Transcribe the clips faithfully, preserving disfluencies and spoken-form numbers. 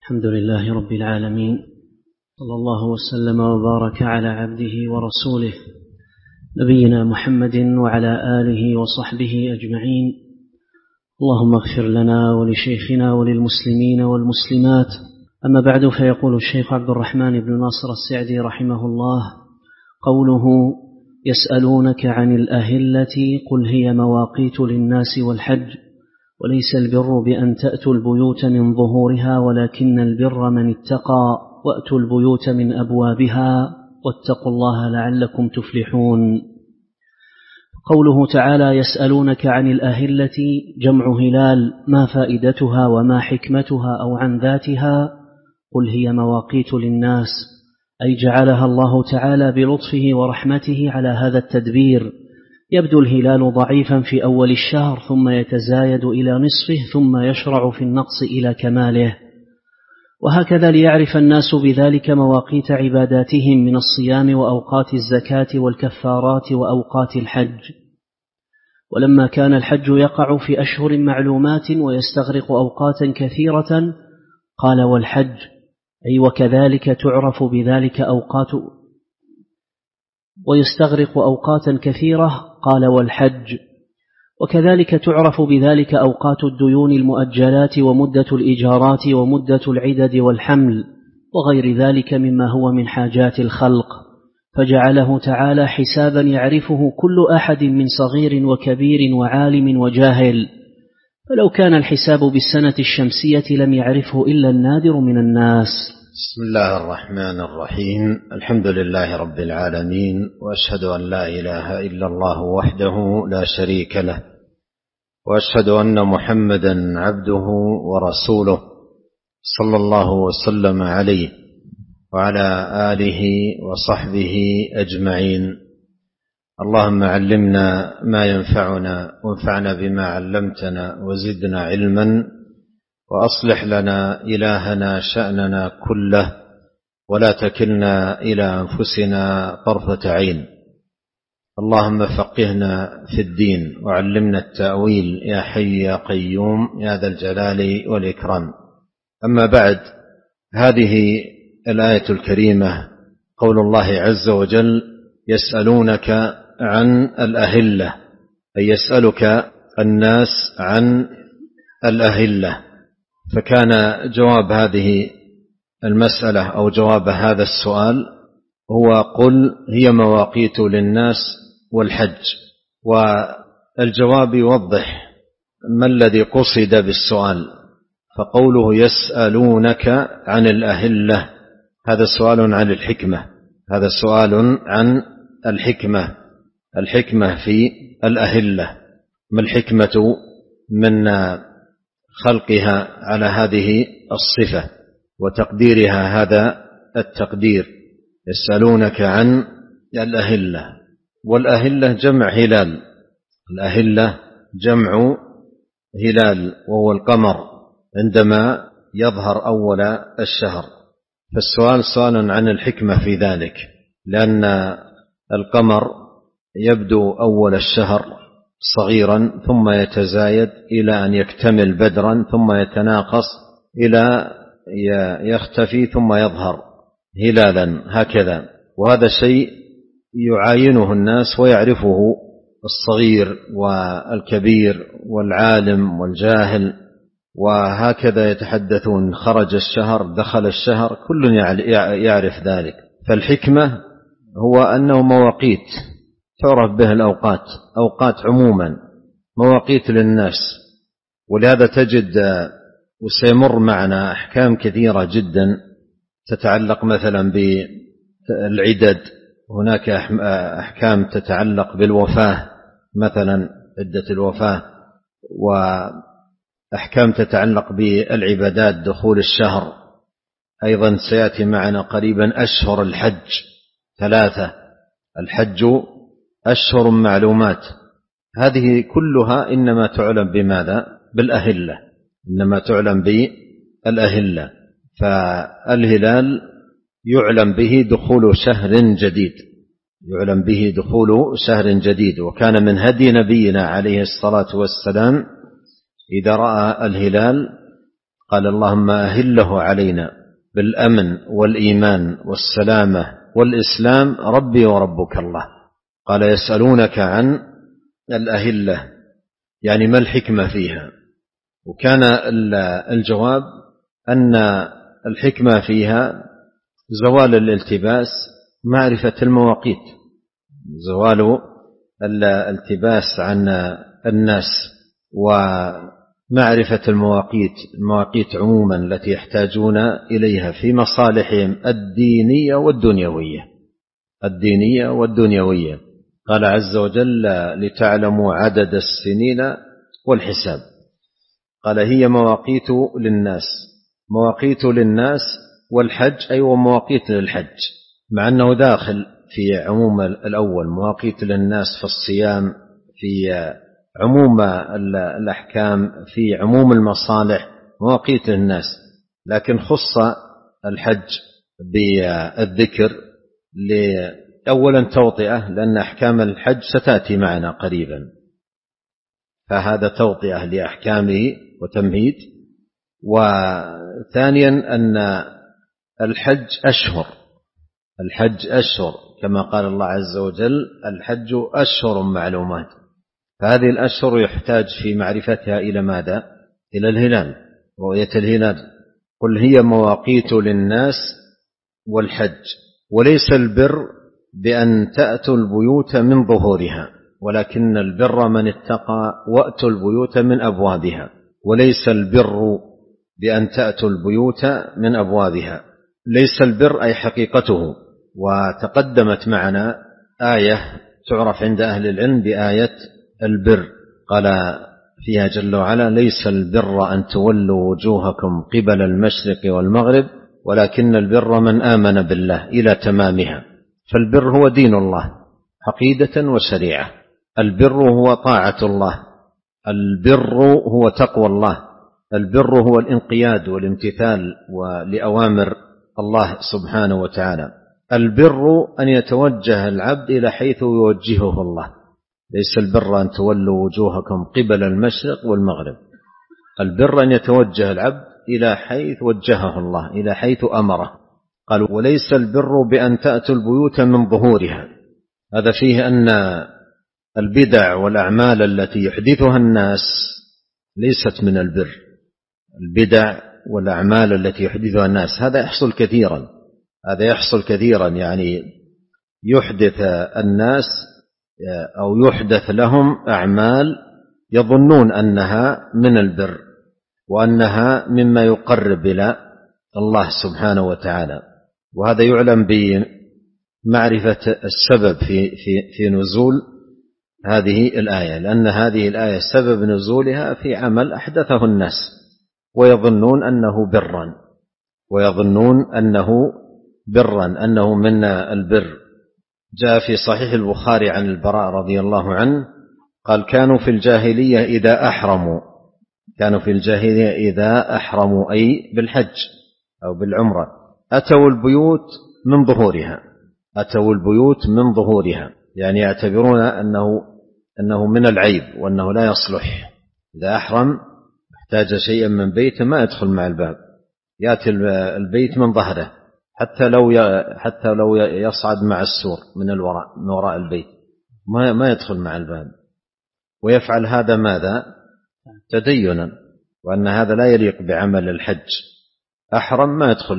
الحمد لله رب العالمين، صلى الله وسلم وبارك على عبده ورسوله نبينا محمد وعلى آله وصحبه أجمعين. اللهم اغفر لنا ولشيخنا وللمسلمين والمسلمات. أما بعد، فيقول الشيخ عبد الرحمن بن ناصر السعدي رحمه الله: قوله يسألونك عن الأهلة قل هي مواقيت للناس والحج، وليس البر بأن تأتوا البيوت من ظهورها ولكن البر من اتقى، وأتوا البيوت من أبوابها واتقوا الله لعلكم تفلحون. قوله تعالى يسألونك عن الأهلة جمع هلال، ما فائدتها وما حكمتها أو عن ذاتها؟ قل هي مواقيت للناس، أي جعلها الله تعالى بلطفه ورحمته على هذا التدبير. يبدو الهلال ضعيفا في أول الشهر، ثم يتزايد إلى نصفه، ثم يشرع في النقص إلى كماله، وهكذا ليعرف الناس بذلك مواقيت عباداتهم من الصيام وأوقات الزكاة والكفارات وأوقات الحج. ولما كان الحج يقع في أشهر معلومات ويستغرق أوقاتا كثيرة، قال والحج، أي وكذلك تعرف بذلك أوقات ويستغرق أوقاتا كثيرة، قال والحج، وكذلك تعرف بذلك أوقات الديون المؤجلات ومدة الإجارات ومدة العدد والحمل وغير ذلك مما هو من حاجات الخلق، فجعله تعالى حسابا يعرفه كل أحد من صغير وكبير وعالم وجاهل، فلو كان الحساب بالسنة الشمسية لم يعرفه إلا النادر من الناس. بسم الله الرحمن الرحيم. الحمد لله رب العالمين، وأشهد أن لا إله إلا الله وحده لا شريك له، وأشهد أن محمدا عبده ورسوله صلى الله وسلم عليه وعلى آله وصحبه أجمعين. اللهم علمنا ما ينفعنا وانفعنا بما علمتنا وزدنا علما، وأصلح لنا إلهنا شأننا كله، ولا تكلنا إلى أنفسنا طرفة عين. اللهم فقهنا في الدين وعلمنا التأويل يا حي يا قيوم يا ذا الجلال والإكرام. أما بعد، هذه الآية الكريمة قول الله عز وجل يسألونك عن الأهلة، أي يسألك الناس عن الأهلة. فكان جواب هذه المسألة أو جواب هذا السؤال هو قل هي مواقيت للناس والحج، والجواب يوضح ما الذي قصد بالسؤال. فقوله يسألونك عن الأهلة هذا سؤال عن الحكمة، هذا سؤال عن الحكمة، الحكمة في الأهلة، ما الحكمة من خلقها على هذه الصفة وتقديرها هذا التقدير. يسألونك عن الأهلة، والأهلة جمع هلال، الأهلة جمع هلال وهو القمر عندما يظهر أول الشهر. فالسؤال سؤال عن الحكمة في ذلك، لأن القمر يبدو أول الشهر صغيرا ثم يتزايد إلى أن يكتمل بدرا، ثم يتناقص إلى يختفي ثم يظهر هلالا هكذا. وهذا شيء يعاينه الناس ويعرفه الصغير والكبير والعالم والجاهل، وهكذا يتحدثون خرج الشهر دخل الشهر، كل يعرف ذلك. فالحكمة هو أنه مواقيت تعرف به الأوقات، أوقات عموما مواقيت للناس. ولهذا تجد وسيمر معنا أحكام كثيرة جدا تتعلق مثلا بالعدد، هناك أحكام تتعلق بالوفاة، مثلا عدة الوفاة، وأحكام تتعلق بالعبادات، دخول الشهر. أيضا سيأتي معنا قريبا أشهر الحج ثلاثة، الحج أشهر معلومات، هذه كلها إنما تعلم بماذا؟ بالأهلة، إنما تعلم بالأهلة. فالهلال يعلم به دخول شهر جديد، يعلم به دخول شهر جديد. وكان من هدي نبينا عليه الصلاة والسلام إذا رأى الهلال قال اللهم أهله علينا بالأمن والإيمان والسلامة والإسلام ربي وربك الله. قال يسألونك عن الأهلة يعني ما الحكمة فيها؟ وكان الجواب أن الحكمة فيها زوال الالتباس، معرفة المواقيت، زوال الالتباس عن الناس ومعرفة المواقيت، المواقيت عموما التي يحتاجون إليها في مصالحهم الدينية والدنيوية، الدينية والدنيوية. قال عز وجل لتعلموا عدد السنين والحساب. قال هي مواقيت للناس، مواقيت للناس والحج أي أيوة مواقيت للحج، مع أنه داخل في عموم الأول، مواقيت للناس في الصيام، في عموم الأحكام، في عموم المصالح، مواقيت للناس، لكن خص الحج بالذكر أولا توطئة، لأن أحكام الحج ستأتي معنا قريبا، فهذا توطئة لأحكامه وتمهيد. وثانيا أن الحج أشهر، الحج أشهر كما قال الله عز وجل الحج أشهر معلومات، فهذه الأشهر يحتاج في معرفتها إلى ماذا؟ إلى الهلال، رؤية الهلال. قل هي مواقيت للناس والحج، وليس البر بأن تأتوا البيوت من ظهورها، ولكن البر من اتقى وأتوا البيوت من أبوابها، وليس البر بأن تأتوا البيوت من أبوابها، ليس البر أي حقيقته. وتقدمت معنا آية تعرف عند أهل العلم بآية البر، قال فيها جل وعلا ليس البر أن تولوا وجوهكم قبل المشرق والمغرب ولكن البر من آمن بالله إلى تمامها. فالبر هو دين الله عقيدة وشريعة، البر هو طاعة الله، البر هو تقوى الله، البر هو الانقياد والامتثال لأوامر الله سبحانه وتعالى. البر أن يتوجه العبد إلى حيث يوجهه الله، ليس البر أن تولوا وجوهكم قبل المشرق والمغرب، البر أن يتوجه العبد إلى حيث وجهه الله، إلى حيث أمره. قالوا وليس البر بأن تأتوا البيوت من ظهورها، هذا فيه أن البدع والأعمال التي يحدثها الناس ليست من البر، البدع والأعمال التي يحدثها الناس هذا يحصل كثيرا، هذا يحصل كثيرا يعني يحدث الناس أو يحدث لهم أعمال يظنون أنها من البر وأنها مما يقرب إلى الله سبحانه وتعالى. وهذا يعلم بمعرفة السبب في, في, في نزول هذه الآية، لأن هذه الآية سبب نزولها في عمل أحدثه الناس ويظنون أنه برا، ويظنون أنه برا أنه من البر. جاء في صحيح البخاري عن البراء رضي الله عنه قال كانوا في الجاهلية إذا أحرموا، كانوا في الجاهلية إذا أحرموا أي بالحج أو بالعمرة أتوا البيوت من ظهورها، أتوا البيوت من ظهورها، يعني يعتبرون أنه, أنه من العيب وأنه لا يصلح، إذا أحرم احتاج شيئا من بيته ما يدخل مع الباب، يأتي البيت من ظهره، حتى لو حتى لو يصعد مع السور من الوراء من وراء البيت ما ما يدخل مع الباب، ويفعل هذا ماذا؟ تدينا، وأن هذا لا يليق بعمل الحج. أحرم ما يدخل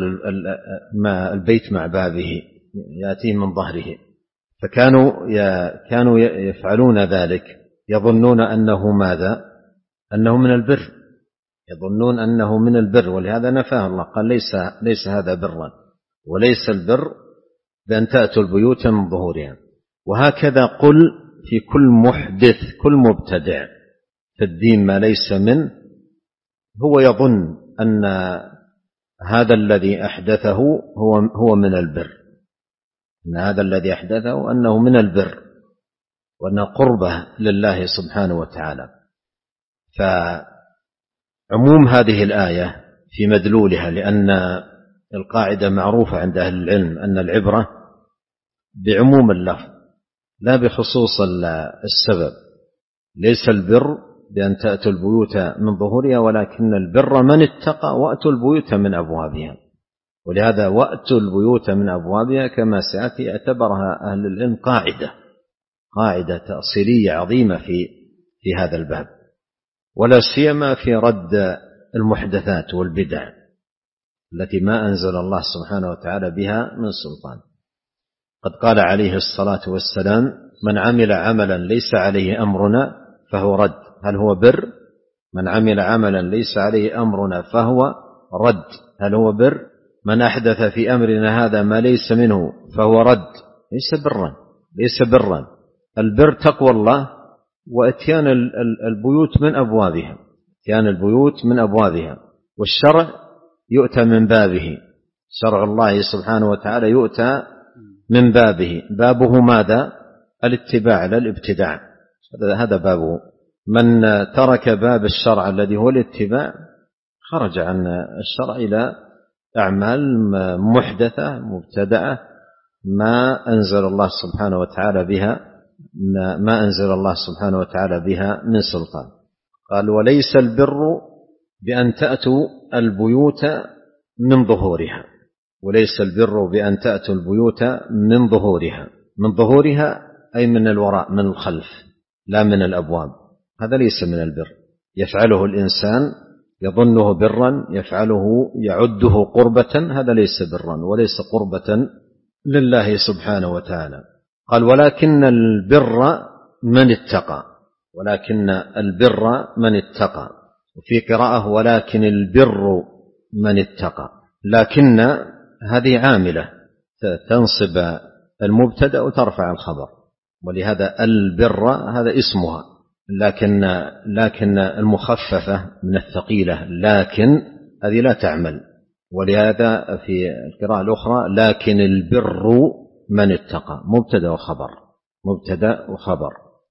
البيت مع بابه، يأتيه من ظهره. فكانوا كانوا يفعلون ذلك، يظنون أنه ماذا؟ أنه من البر، يظنون أنه من البر، ولهذا نفاه الله قال ليس ليس هذا برا، وليس البر بأن تأتوا البيوت من ظهورها. وهكذا قل في كل محدث، كل مبتدع في الدين ما ليس منه، هو يظن أن هذا الذي أحدثه هو هو من البر، أن هذا الذي أحدثه أنه من البر وأنه قربه لله سبحانه وتعالى. فعموم هذه الآية في مدلولها، لأن القاعدة معروفة عند أهل العلم أن العبرة بعموم اللفظ لا بخصوص السبب، ليس البر بأن تأتوا البيوت من ظهورها ولكن البر من اتقى وأتوا البيوت من أبوابها. ولهذا وأتوا البيوت من أبوابها كما سيأتي اعتبرها أهل العلم قاعدة قاعدة تأصيلية عظيمة في في هذا الباب، ولا سيما في رد المحدثات والبدع التي ما أنزل الله سبحانه وتعالى بها من سلطان. قد قال عليه الصلاة والسلام: من عمل عملا ليس عليه أمرنا فهو رد. هل هو بر؟ من عمل عملا ليس عليه أمرنا فهو رد. هل هو بر؟ من أحدث في أمرنا هذا ما ليس منه فهو رد. ليس برا، ليس برا. البر تقوى الله واتيان البيوت من أبوابها، اتيان البيوت من أبوابها. والشرع يؤتى من بابه، شرع الله سبحانه وتعالى يؤتى من بابه. بابه ماذا؟ الاتباع لا الابتداع، هذا بابه. من ترك باب الشرع الذي هو الاتباع خرج عن الشرع إلى أعمال محدثة مبتدعة ما أنزل الله سبحانه وتعالى بها ما أنزل الله سبحانه وتعالى بها من سلطان. قال: وليس البر بأن تأتوا البيوت من ظهورها. وليس البر بأن تأتوا البيوت من ظهورها. من ظهورها أي من الوراء، من الخلف، لا من الأبواب. هذا ليس من البر. يفعله الإنسان يظنه برا، يفعله يعده قربة، هذا ليس برا وليس قربة لله سبحانه وتعالى. قال: ولكن البر من اتقى. ولكن البر من اتقى. وفي قراءة: ولكن البر من اتقى. لكن هذه عاملة تنصب المبتدأ وترفع الخبر، ولهذا البر هذا اسمها، لكن لكن المخففة من الثقيلة لكن هذه لا تعمل. ولهذا في القراءة الأخرى: لكن البر من اتقى، مبتدأ وخبر، مبتدأ وخبر،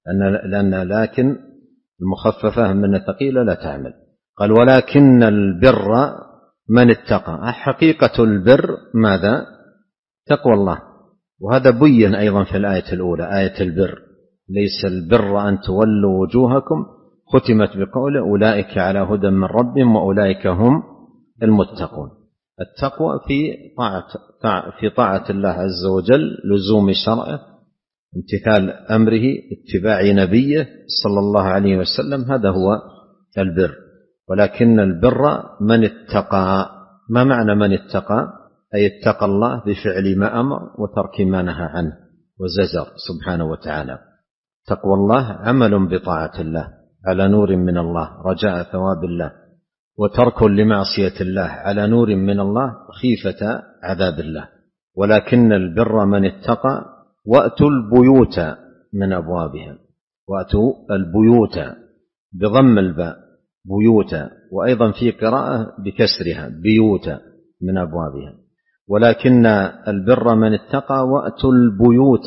لأن لكن المخففة من الثقيلة لا تعمل. قال: ولكن البر من اتقى. حقيقة البر ماذا؟ تقوى الله. وهذا بين أيضا في الآية الأولى، آية البر: ليس البر أن تولوا وجوهكم، ختمت بقول: أولئك على هدى من ربهم وأولئك هم المتقون. التقوى في طاعة في طاعة الله عز وجل، لزوم شرعه، امتثال أمره، اتباع نبيه صلى الله عليه وسلم، هذا هو البر. ولكن البر من اتقى. ما معنى من اتقى؟ أي اتقى الله بفعل ما أمر وترك ما نهى عنه وزجر سبحانه وتعالى. تقوى الله عمل بطاعة الله على نور من الله رجاء ثواب الله، وترك لمعصية الله على نور من الله خيفة عذاب الله. ولكن البر من اتقى وأتوا البيوت من أبوابها. وأتوا البيوت بضم الباء، بيوت، وأيضا في قراءة بكسرها بيوت من أبوابها. ولكن البر من اتقى وأتوا البيوت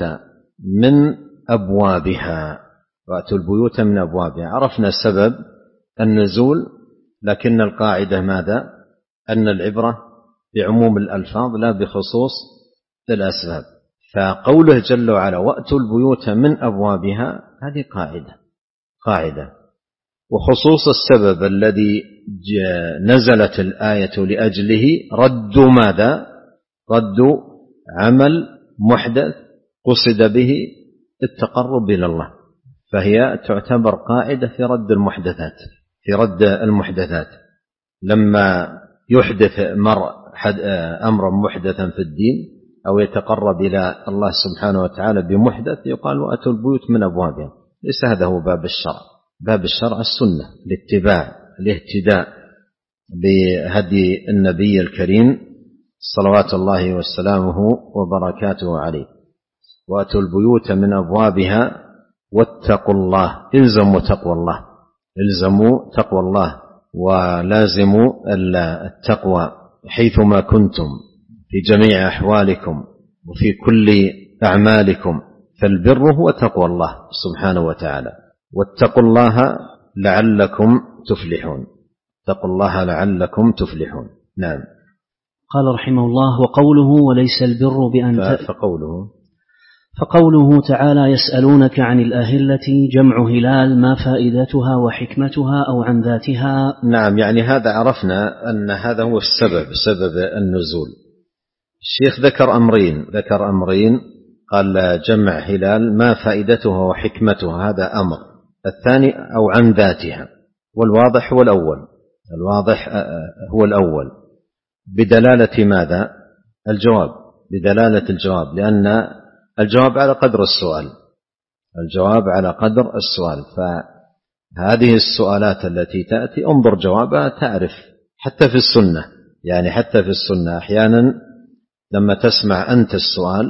من أبوابها. وأتوا البيوت من أبوابها. عرفنا سبب النزول، لكن القاعدة ماذا؟ أن العبرة بعموم الألفاظ لا بخصوص الأسباب. فقوله جل وعلا: وأتوا البيوت من أبوابها، هذه قاعدة قاعدة وخصوص السبب الذي نزلت الآية لأجله رد ماذا؟ رد عمل محدث قصد به التقرب إلى الله، فهي تعتبر قاعدة في رد المحدثات في رد المحدثات. لما يحدث مرء أمرا محدثا في الدين أو يتقرب إلى الله سبحانه وتعالى بمحدث يقال: وأتوا البيوت من أبوابها. ليس هذا هو باب الشرع. باب الشرع السنة، الاتباع، الاهتداء بهدي النبي الكريم صلوات الله وسلامه وبركاته عليه. وأتوا البيوت من أبوابها واتقوا الله. إلزموا تقوى الله، إلزموا تقوى الله ولازموا التقوى حيثما كنتم في جميع أحوالكم وفي كل أعمالكم، فالبر هو تقوى الله سبحانه وتعالى. واتقوا الله لعلكم تفلحون. اتقوا الله لعلكم تفلحون. نعم. قال رحمه الله: وقوله وليس البر بأن فقوله فقوله تعالى يسألونك عن الأهلة جمع هلال، ما فائدتها وحكمتها أو عن ذاتها؟ نعم، يعني هذا عرفنا أن هذا هو السبب، سبب النزول. الشيخ ذكر أمرين ذكر أمرين قال جمع هلال ما فائدتها وحكمتها، هذا أمر. الثاني أو عن ذاتها، والواضح هو الأول الواضح هو الأول بدلالة ماذا؟ الجواب، بدلالة الجواب، لأن الجواب على قدر السؤال الجواب على قدر السؤال فهذه السؤالات التي تأتي انظر جوابها تعرف. حتى في السنة، يعني حتى في السنة أحيانا لما تسمع أنت السؤال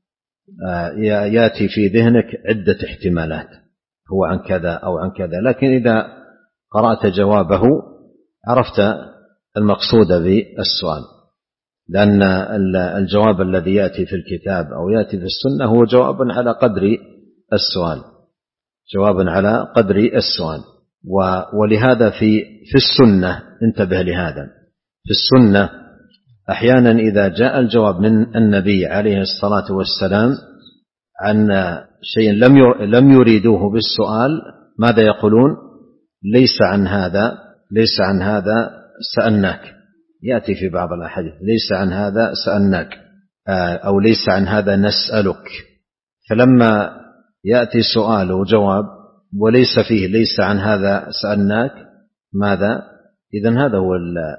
يأتي في ذهنك عدة احتمالات، هو عن كذا أو عن كذا، لكن إذا قرأت جوابه عرفت المقصود بالسؤال، لأن الجواب الذي يأتي في الكتاب أو يأتي في السنة هو جواب على قدر السؤال جواب على قدر السؤال. ولهذا في في السنة انتبه لهذا، في السنة أحيانا إذا جاء الجواب من النبي عليه الصلاة والسلام عن شيء لم يريدوه بالسؤال ماذا يقولون؟ ليس عن هذا ليس عن هذا سألناك. يأتي في بعض الأحاديث ليس عن هذا سألناك أو ليس عن هذا نسألك. فلما يأتي سؤال وجواب وليس فيه ليس عن هذا سألناك ماذا؟ إذن هذا هو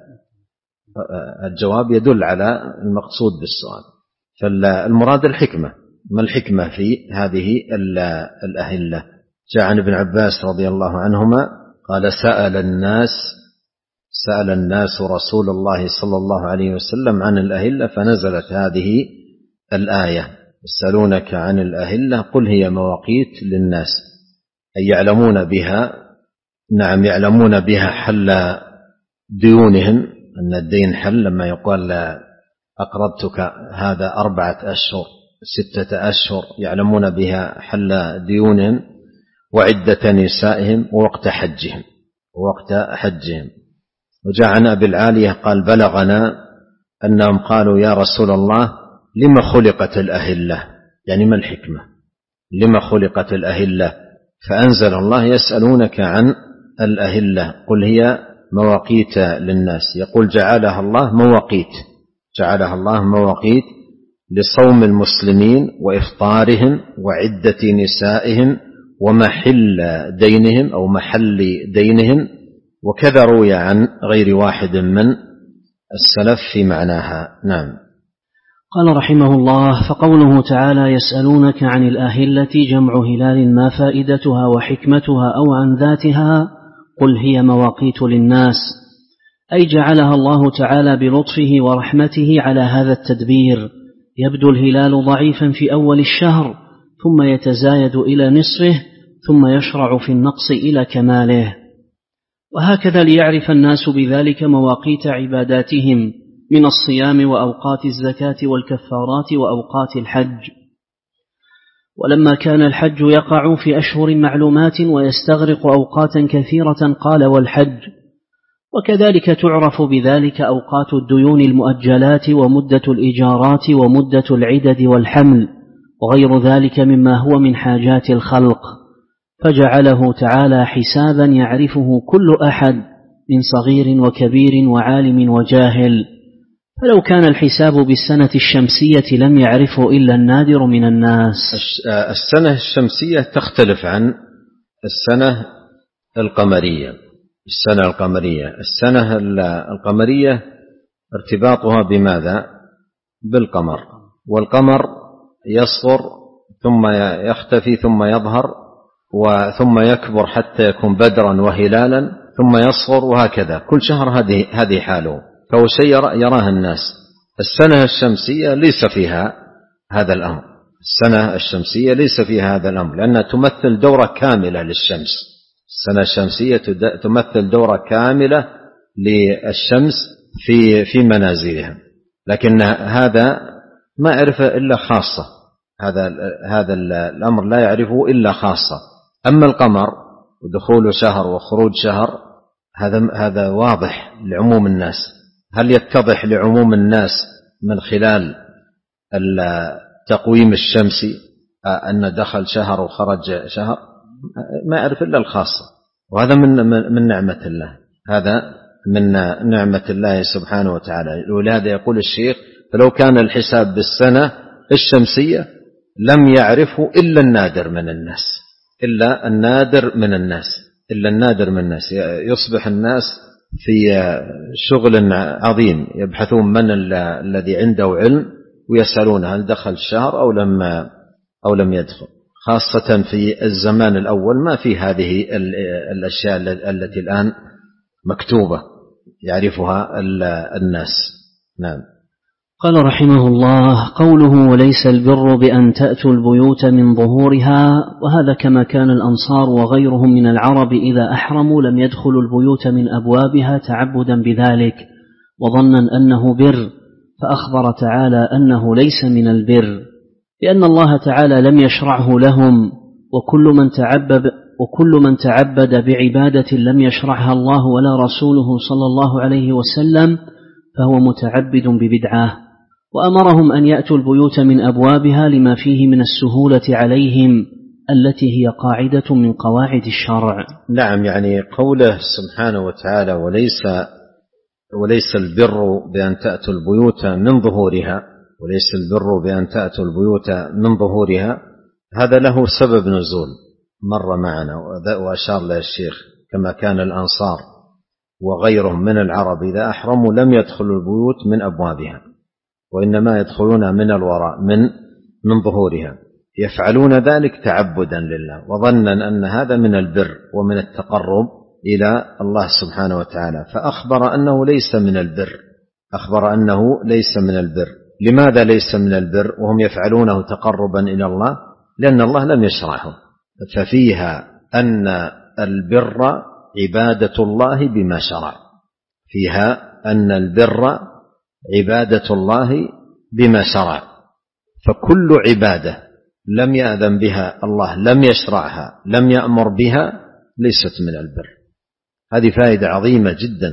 الجواب يدل على المقصود بالسؤال. فالمراد الحكمة. ما الحكمة في هذه الأهلة؟ جاء عن ابن عباس رضي الله عنهما قال سأل الناس سأل الناس رسول الله صلى الله عليه وسلم عن الأهلة فنزلت هذه الآية يسألونك عن الأهلة قل هي مواقيت للناس، أي يعلمون بها نعم يعلمون بها حل ديونهم، أن الدين حل لما يقال أقرضتك هذا أربعة أشهر ستة أشهر، يعلمون بها حل ديونهم وعدة نسائهم ووقت حجهم ووقت حجهم. وجاء عن أبي العالية قال بلغنا أنهم قالوا يا رسول الله لما خلقت الأهلة، يعني ما الحكمة لما خلقت الأهلة؟ فأنزل الله يسألونك عن الأهلة قل هي مواقيت للناس. يقول جعلها الله مواقيت جعلها الله مواقيت لصوم المسلمين وإفطارهم وعدة نسائهم ومحل دينهم أو محل دينهم، وكذا روي عن غير واحد من السلف في معناها. نعم. قال رحمه الله فقوله تعالى يسألونك عن الأهلة جمع هلال ما فائدتها وحكمتها أو عن ذاتها قل هي مواقيت للناس، أي جعلها الله تعالى بلطفه ورحمته على هذا التدبير. يبدو الهلال ضعيفا في أول الشهر ثم يتزايد إلى نصفه ثم يشرع في النقص إلى كماله، وهكذا ليعرف الناس بذلك مواقيت عباداتهم من الصيام وأوقات الزكاة والكفارات وأوقات الحج. ولما كان الحج يقع في أشهر معلومات ويستغرق أوقاتا كثيرة قال والحج، وكذلك تعرف بذلك أوقات الديون المؤجلات ومدة الإجارات ومدة العدد والحمل وغير ذلك مما هو من حاجات الخلق، فجعله تعالى حسابا يعرفه كل أحد من صغير وكبير وعالم وجاهل. فلو كان الحساب بالسنة الشمسية لم يعرفه إلا النادر من الناس. السنة الشمسية تختلف عن السنة القمرية. السنة القمرية السنة القمرية ارتباطها بماذا؟ بالقمر، والقمر يصغر ثم يختفي ثم يظهر وثم يكبر حتى يكون بدرا وهلالا ثم يصغر، وهكذا كل شهر هذه هذه حاله، فهو شيء يراه الناس. السنة الشمسية ليس فيها هذا الأمر السنة الشمسية ليس فيها هذا الأمر لأنها تمثل دورة كاملة للشمس. السنة الشمسية تمثل دورة كاملة للشمس في في منازلها، لكن هذا ما يعرفه إلا خاصة، هذا هذا الأمر لا يعرفه إلا خاصة. أما القمر ودخول شهر وخروج شهر هذا هذا واضح لعموم الناس. هل يتضح لعموم الناس من خلال التقويم الشمسي أن دخل شهر وخرج شهر ما يعرف إلا الخاصة، وهذا من من نعمة الله، هذا من نعمة الله سبحانه وتعالى. ولهذا يقول الشيخ: فلو كان الحساب بالسنة الشمسية لم يعرفه إلا النادر من الناس، إلا النادر من الناس إلا النادر من الناس يصبح الناس في شغل عظيم يبحثون من الذي عنده علم ويسألون هل دخل الشهر أو لم أو لم يدخل، خاصة في الزمان الأول ما في هذه الأشياء التي الآن مكتوبة يعرفها الناس. نعم. قال رحمه الله: قوله وليس البر بأن تأتوا البيوت من ظهورها، وهذا كما كان الأنصار وغيرهم من العرب إذا أحرموا لم يدخلوا البيوت من أبوابها تعبدا بذلك وظنا أنه بر، فأخبر تعالى أنه ليس من البر لأن الله تعالى لم يشرعه لهم، وكل من تعبد وكل من تعبد بعبادة لم يشرعها الله ولا رسوله صلى الله عليه وسلم فهو متعبد ببدعة. وأمرهم أن يأتوا البيوت من أبوابها لما فيه من السهولة عليهم التي هي قاعدة من قواعد الشرع. نعم، يعني قوله سبحانه وتعالى: وليس وليس البر بأن تأتوا البيوت من ظهورها، وليس البر بأن تأتوا البيوت من ظهورها، هذا له سبب نزول مر معنا وأشار له الشيخ، كما كان الأنصار وغيرهم من العرب إذا أحرموا لم يدخلوا البيوت من أبوابها، وإنما يدخلون من الوراء من من ظهورها، يفعلون ذلك تعبدا لله وظنا أن هذا من البر ومن التقرب إلى الله سبحانه وتعالى، فأخبر أنه ليس من البر أخبر أنه ليس من البر. لماذا ليس من البر وهم يفعلونه تقربا إلى الله؟ لأن الله لم يشرعه، ففيها أن البر عبادة الله بما شرع، فيها أن البر عبادة الله بما شرع، فكل عبادة لم يأذن بها الله، لم يشرعها، لم يأمر بها، ليست من البر. هذه فائدة عظيمة جدا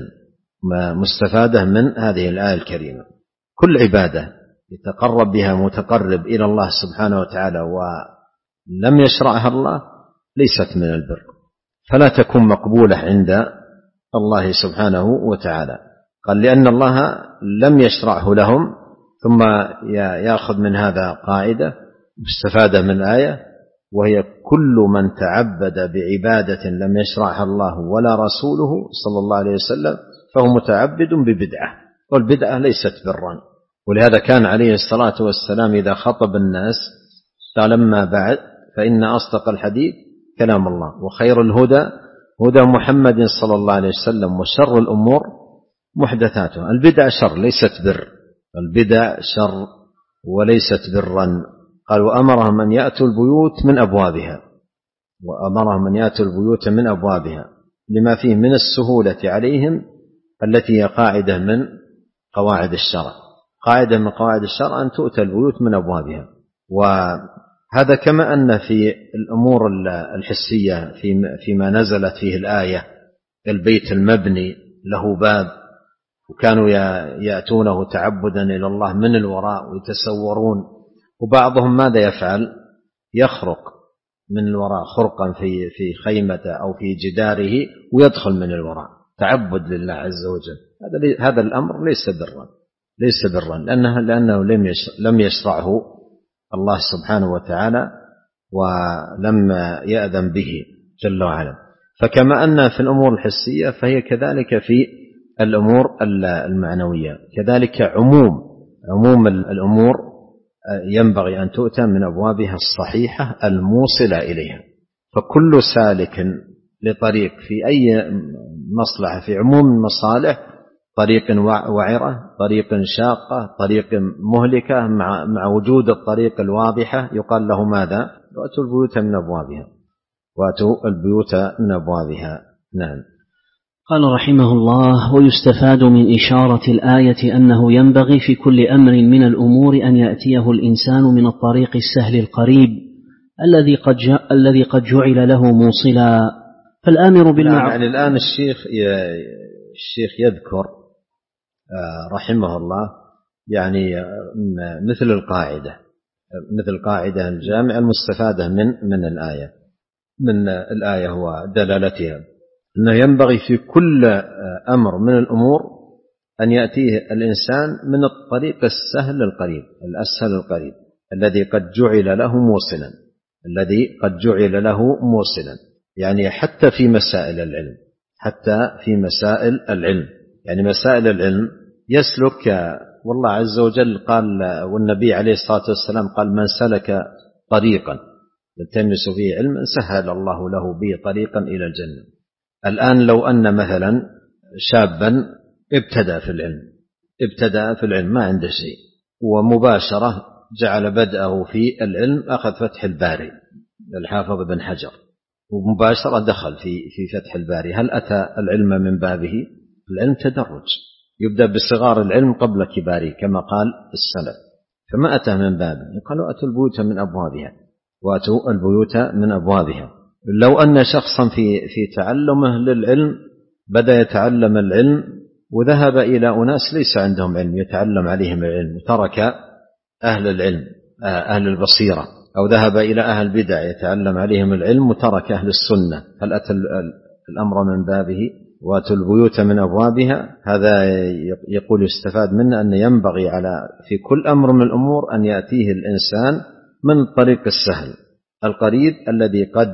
مستفادة من هذه الآية الكريمة. كل عبادة يتقرب بها متقرب إلى الله سبحانه وتعالى ولم يشرعها الله ليست من البر، فلا تكون مقبولة عند الله سبحانه وتعالى. قال لأن الله لم يشرعه لهم، ثم يأخذ من هذا قاعدة مستفادة من الآية، وهي كل من تعبد بعبادة لم يشرعها الله ولا رسوله صلى الله عليه وسلم فهو متعبد ببدعة، والبدعة ليست برا. ولهذا كان عليه الصلاة والسلام إذا خطب الناس قال: أما بعد فإن أصدق الحديث كلام الله، وخير الهدى هدى محمد صلى الله عليه وسلم، وشر الأمور محدثاتها. البدع شر ليست بر، البدع شر وليست برا. قال: وأمرهم أن يأتوا البيوت من أبوابها، وأمرهم أن يأتوا البيوت من أبوابها لما فيه من السهولة عليهم التي هي قاعدة من قواعد الشرع. قاعدة من قواعد الشرع أن تؤتى البيوت من أبوابها. وهذا كما أن في الأمور الحسية فيما نزلت فيه الآية البيت المبني له باب، وكانوا يأتونه تعبدا إلى الله من الوراء ويتسورون، وبعضهم ماذا يفعل؟ يخرق من الوراء خرقا في في خيمته أو في جداره ويدخل من الوراء تعبد لله عز وجل. هذا هذا الأمر ليس برا، ليس برا لأنه لأنه لم يشرعه الله سبحانه وتعالى ولم يأذن به جل وعلا. فكما أن في الأمور الحسية فهي كذلك في الأمور المعنوية، كذلك عموم عموم الأمور ينبغي أن تؤتى من أبوابها الصحيحة الموصلة إليها. فكل سالك لطريق في أي مصلحة في عموم المصالح، طريق وعرة، طريق شاقة، طريق مهلكة، مع مع وجود الطريق الواضحة يقال له ماذا؟ وأتوا البيوت من أبوابها، وأتوا البيوت من أبوابها. نعم. قال رحمه الله: ويستفاد من إشارة الآية أنه ينبغي في كل أمر من الأمور أن يأتيه الإنسان من الطريق السهل القريب الذي قد جاء الذي قد جعل له موصلا، فالآمر بالمعروف. يعني الآن الشيخ الشيخ يذكر رحمه الله يعني مثل القاعدة مثل قاعدة الجامعة المستفادة من من الآية من الآية ودلالتها، أنه ينبغي في كل أمر من الأمور أن يأتيه الإنسان من الطريق السهل القريب، الأسهل القريب، الذي قد جعل له موصلا، الذي قد جعل له موصلا، يعني حتى في مسائل العلم، حتى في مسائل العلم، يعني مسائل العلم يسلك، والله عز وجل قال، والنبي عليه الصلاة والسلام قال: من سلك طريقا يلتمس فيه علما سهل الله له به طريقا إلى الجنة. الآن لو أن مثلا شابا ابتدأ في العلم ابتدأ في العلم ما عنده شيء، ومباشرة جعل بدأه في العلم، أخذ فتح الباري للحافظ بن حجر، ومباشرة دخل في في فتح الباري، هل أتى العلم من بابه؟ العلم تدرج، يبدأ بصغار العلم قبل كباره كما قال السلف، فما أتى من بابه. قالوا: أتوا البيوت من أبوابها، وأتوا البيوت من أبوابها. لو أن شخصا في في تعلمه للعلم بدأ يتعلم العلم وذهب إلى أناس ليس عندهم علم يتعلم عليهم العلم، وترك أهل العلم أهل البصيرة، أو ذهب إلى أهل البدع يتعلم عليهم العلم وترك أهل السنة، هل أتى الأمر من بابه؟ وأتوا البيوت من أبوابها. هذا يقول يستفاد منه أن ينبغي على في كل أمر من الأمور أن يأتيه الإنسان من الطريق السهل القريب الذي قد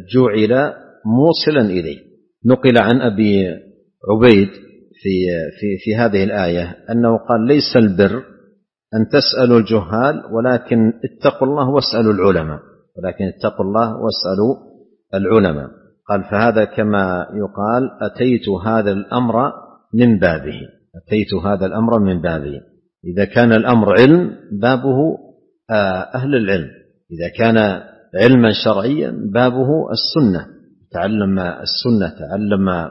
جعل موصلا إليه. نقل عن أبي عبيد في, في, في هذه الآية أنه قال: ليس البر أن تسألوا الجهال ولكن اتقوا الله واسألوا العلماء، ولكن اتقوا الله واسألوا العلماء. قال: فهذا كما يقال أتيت هذا الأمر من بابه، أتيت هذا الأمر من بابه. إذا كان الأمر علم بابه أهل العلم، إذا كان علما شرعيا بابه السنة، تعلم السنة، تعلم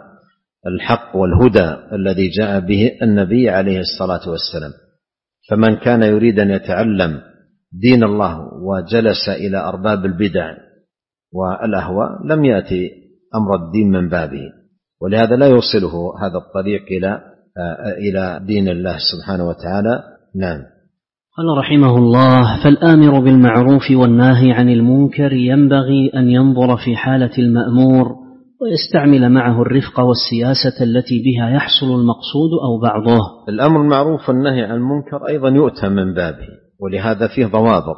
الحق والهدى الذي جاء به النبي عليه الصلاة والسلام. فمن كان يريد أن يتعلم دين الله وجلس إلى أرباب البدع والأهواء لم يأتي أمر الدين من بابه، ولهذا لا يوصله هذا الطريق إلى إلى دين الله سبحانه وتعالى. نعم. قال رحمه الله: فالآمر بالمعروف والناهي عن المنكر ينبغي أن ينظر في حالة المأمور ويستعمل معه الرفق والسياسة التي بها يحصل المقصود أو بعضه. الأمر المعروف والنهي عن المنكر أيضا يؤتى من بابه، ولهذا فيه ضوابط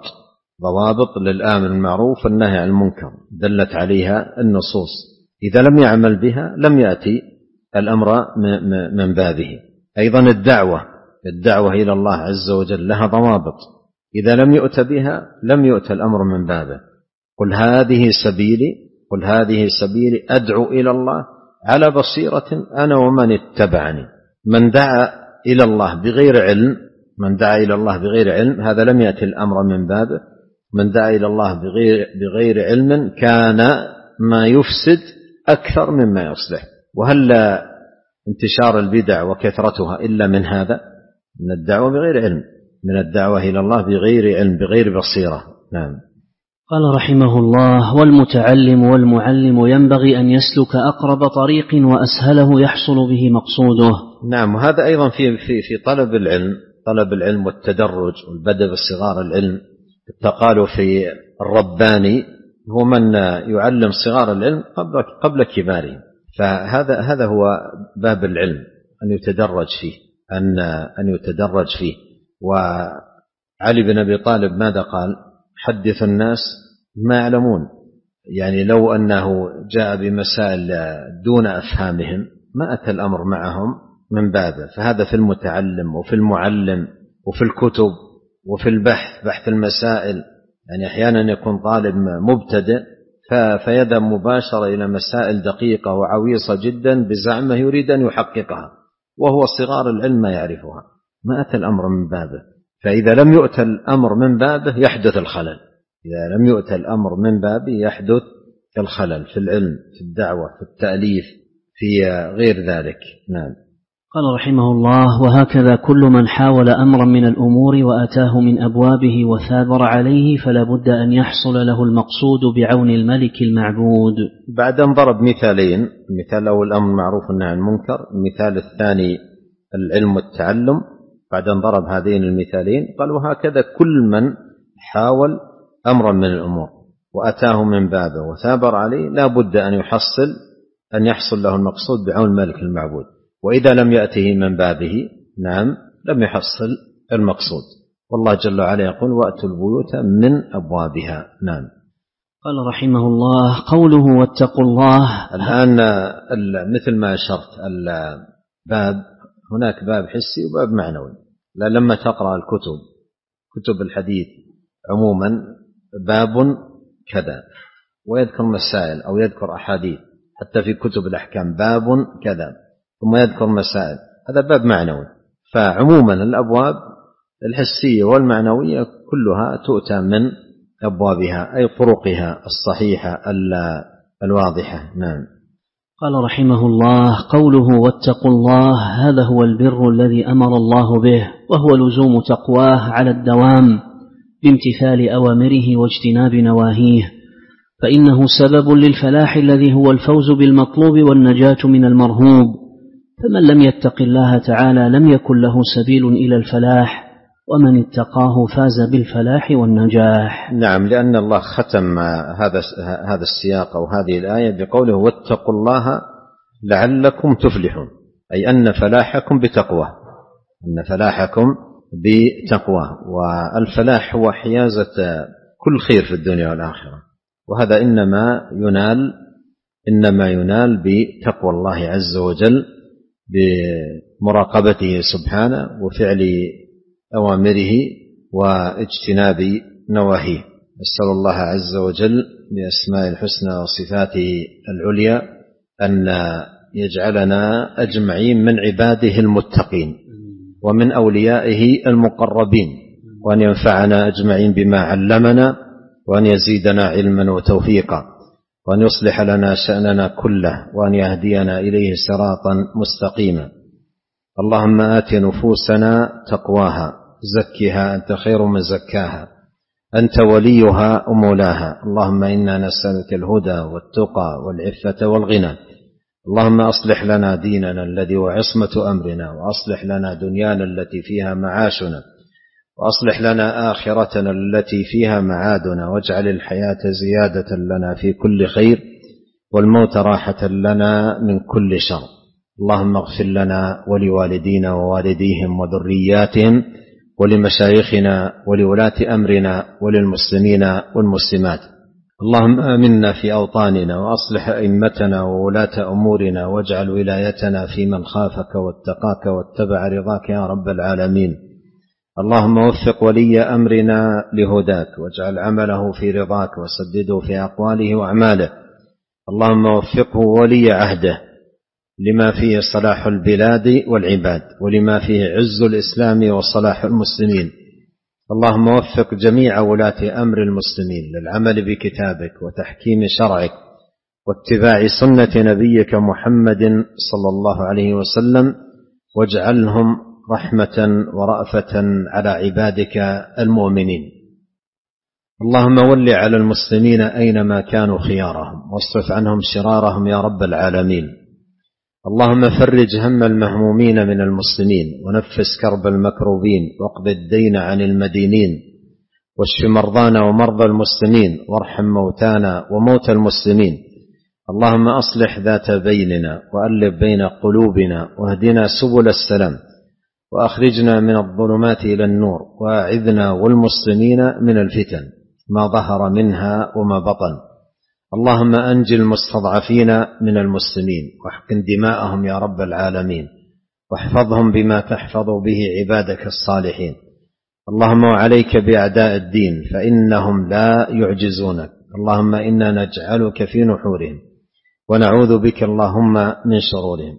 ضوابط للآمر بالمعروف والنهي عن المنكر دلت عليها النصوص، إذا لم يعمل بها لم يأتي الأمر من بابه. أيضا الدعوة الدعوة إلى الله عز وجل لها ضوابط، إذا لم يؤت بها لم يؤت الأمر من بابه. قل هذه سبيلي قل هذه سبيلي أدعو إلى الله على بصيرة أنا ومن اتبعني. من دعا إلى الله بغير علم من دعا إلى الله بغير علم هذا لم يأتي الأمر من بابه. من دعا إلى الله بغير, بغير علم كان ما يفسد أكثر مما يصلح. وهل انتشار البدع وكثرتها إلا من هذا، من الدعوة بغير علم، من الدعوة إلى الله بغير علم بغير بصيرة. نعم. قال رحمه الله: والمتعلم والمعلم ينبغي أن يسلك أقرب طريق وأسهله يحصل به مقصوده. نعم. وهذا أيضا في, في, في طلب العلم طلب العلم والتدرج والبدء بصغار العلم. قالوا في الرباني هو من يعلم صغار العلم قبل, قبل كباره. فهذا هذا هو باب العلم، أن يتدرج فيه أن, أن يتدرج فيه. وعلي بن أبي طالب ماذا قال؟ حدث الناس ما يعلمون. يعني لو أنه جاء بمسائل دون أفهامهم ما أتى الأمر معهم من بابه. فهذا في المتعلم وفي المعلم وفي الكتب وفي البحث بحث المسائل. يعني أحيانا يكون طالب مبتدئ فيذهب مباشرة إلى مسائل دقيقة وعويصة جدا بزعمه يريد أن يحققها، وهو صغار العلم ما يعرفها، ما أتى الأمر من بابه. فإذا لم يؤتى الأمر من بابه يحدث الخلل. إذا لم يؤتى الأمر من بابه يحدث الخلل في العلم، في الدعوة، في التأليف، في غير ذلك. نعم. قال رحمه الله: وهكذا كل من حاول أمرا من الأمور وأتاه من أبوابه وثابر عليه فلا بد أن يحصل له المقصود بعون الملك المعبود. بعد أن ضرب مثالين، المثال الأول الأمر المعروف والنهي عن المنكر، المثال الثاني العلم والتعلم. بعد أن ضرب هذين المثالين قال: وهكذا كل من حاول أمرا من الأمور وأتاه من بابه وثابر عليه لا بد أن يحصل أن يحصل له المقصود بعون الملك المعبود، وإذا لم يأته من بابه نعم لم يحصل المقصود. والله جل وعلا يقول وأتوا البيوت من أبوابها. نعم. قال رحمه الله قوله واتقوا الله. الآن مثل ما أشرت الباب هناك باب حسي وباب معنوي. لا لما تقرأ الكتب كتب الحديث عموما باب كذا ويذكر مسائل أو يذكر أحاديث، حتى في كتب الأحكام باب كذا ثم يذكر مسائل، هذا باب معنوي. فعموما الأبواب الحسية والمعنوية كلها تؤتى من أبوابها أي طرقها الصحيحة الواضحة. نعم. قال رحمه الله قوله واتقوا الله هذا هو البر الذي أمر الله به، وهو لزوم تقواه على الدوام بامتثال أوامره واجتناب نواهيه، فإنه سبب للفلاح الذي هو الفوز بالمطلوب والنجاة من المرهوب، فمن لم يتق الله تعالى لم يكن له سبيل إلى الفلاح، ومن اتقاه فاز بالفلاح والنجاح. نعم، لأن الله ختم هذا هذا السياق أو هذه الآية بقوله واتقوا الله لعلكم تفلحون، أي أن فلاحكم بتقواه، أن فلاحكم بتقواه. والفلاح هو حيازة كل خير في الدنيا والآخرة، وهذا إنما ينال إنما ينال بتقوى الله عز وجل، بمراقبته سبحانه وفعل أوامره واجتناب نواهيه. أسأل الله عز وجل بأسماء الحسنى وصفاته العليا أن يجعلنا أجمعين من عباده المتقين ومن أوليائه المقربين، وأن ينفعنا أجمعين بما علمنا، وأن يزيدنا علما وتوفيقا، وأن يصلح لنا شأننا كله، وأن يهدينا إليه صراطا مستقيما. اللهم آت نفوسنا تقواها زكها أنت خير من زكاها أنت وليها ومولاها. اللهم إنا نسألك الهدى والتقى والعفة والغنى. اللهم أصلح لنا ديننا الذي هو عصمة أمرنا، وأصلح لنا دنيانا التي فيها معاشنا، وأصلح لنا آخرتنا التي فيها معادنا، واجعل الحياة زيادة لنا في كل خير والموت راحة لنا من كل شر. اللهم اغفر لنا ولوالدينا ووالديهم وذرياتهم ولمشايخنا ولولاة أمرنا وللمسلمين والمسلمات. اللهم آمنا في أوطاننا وأصلح أئمتنا وولاة أمورنا، واجعل ولايتنا في من خافك واتقاك واتبع رضاك يا رب العالمين. اللهم وفق ولي أمرنا لهداك، واجعل عمله في رضاك، وسدده في أقواله وأعماله. اللهم وفقه ولي عهده لما فيه صلاح البلاد والعباد، ولما فيه عز الإسلام وصلاح المسلمين. اللهم وفق جميع ولاة أمر المسلمين للعمل بكتابك وتحكيم شرعك واتباع سنة نبيك محمد صلى الله عليه وسلم، واجعلهم رحمة ورأفة على عبادك المؤمنين. اللهم ول على المسلمين أينما كانوا خيارهم، واصرف عنهم شرارهم يا رب العالمين. اللهم فرج هم المهمومين من المسلمين، ونفس كرب المكروبين، واقض الدين عن المدينين، واشف مرضانا ومرضى المسلمين، وارحم موتانا وموتى المسلمين. اللهم أصلح ذات بيننا، وألف بين قلوبنا، واهدنا سبل السلام، وأخرجنا من الظلمات إلى النور، وأعذنا والمسلمين من الفتن ما ظهر منها وما بطن. اللهم أنج المستضعفين من المسلمين، واحقن دماءهم يا رب العالمين، واحفظهم بما تحفظ به عبادك الصالحين. اللهم وعليك بأعداء الدين فإنهم لا يعجزونك. اللهم إنا نجعلك في نحورهم، ونعوذ بك اللهم من شرورهم.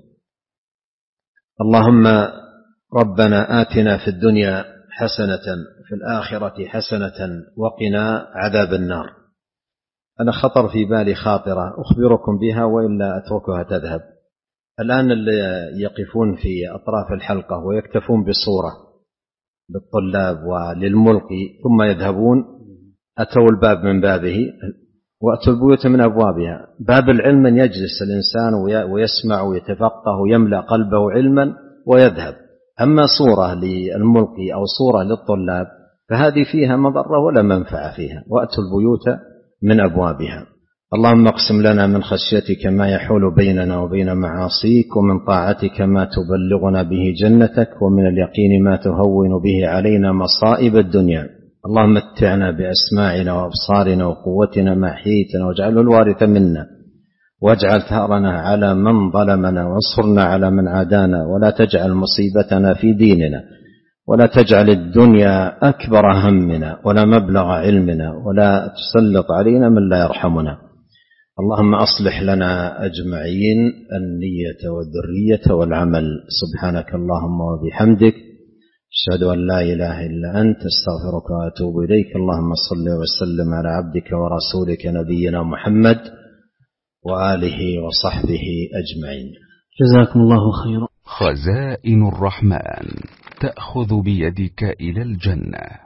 اللهم ربنا آتنا في الدنيا حسنة في الآخرة حسنة وقنا عذاب النار. أنا خطر في بالي خاطرة أخبركم بها وإلا أتركها تذهب. الآن اللي يقفون في أطراف الحلقة ويكتفون بصورة للطلاب وللملقي ثم يذهبون، أتوا الباب من بابه وأتوا البيوت من أبوابها. باب العلم من يجلس الإنسان ويسمع ويتفقه ويملأ قلبه علما ويذهب. أما صورة للملقي أو صورة للطلاب فهذه فيها مضرة ولا منفعة فيها. وأتوا البيوت من أبوابها. اللهم اقسم لنا من خشيتك ما يحول بيننا وبين معاصيك، ومن طاعتك ما تبلغنا به جنتك، ومن اليقين ما تهون به علينا مصائب الدنيا. اللهم متعنا بأسماعنا وأبصارنا وقوتنا ما أحييتنا، واجعله الوارث منا، واجعل ثأرنا على من ظلمنا، وانصرنا على من عادانا، ولا تجعل مصيبتنا في ديننا، ولا تجعل الدنيا أكبر همنا ولا مبلغ علمنا، ولا تسلط علينا من لا يرحمنا. اللهم أصلح لنا أجمعين النية والذرية والعمل. سبحانك اللهم وبحمدك، أشهد أن لا إله إلا أنت، استغفرك وأتوب إليك. اللهم صل وسلم على عبدك ورسولك نبينا محمد وآله وصحبه أجمعين. جزاكم الله خيرا. خزائن الرحمن تأخذ بيدك إلى الجنة.